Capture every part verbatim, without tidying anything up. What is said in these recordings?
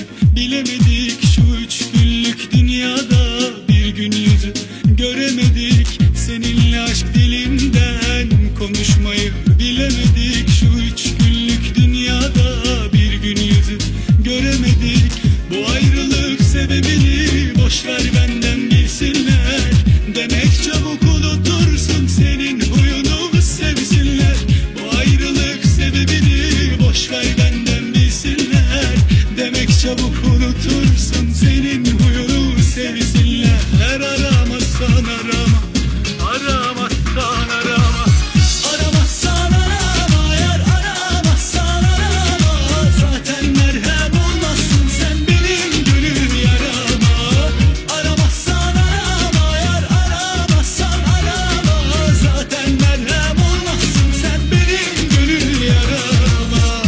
bilemedik. Şu üç günlük dünyada bir gün yüzü göremedik. Seninle aşk dilinden konuşmayı bilemedik. Şu üç günlük dünyada bir gün yüzü göremedik. Bu ayrılık sebebini boşver benden bilsinler. Demek çabuk unutursun, senin huyunu sevsinler. Bu ayrılık sebebini boşver benden bilsinler. Demek çabuk unutursun, senin huyunu sevsinler. Her aramazsan arama, aramazsan arama. Aramazsan arama, eğer aramazsan arama. Zaten merhem olmazsın sen benim gönül yarama. Aramazsan arama, eğer aramazsan arama. Zaten merhem olmazsın sen benim gönül yarama.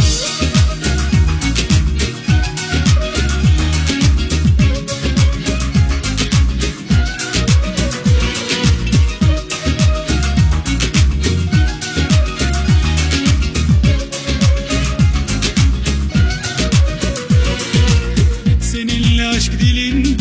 Seninle aşk dilinde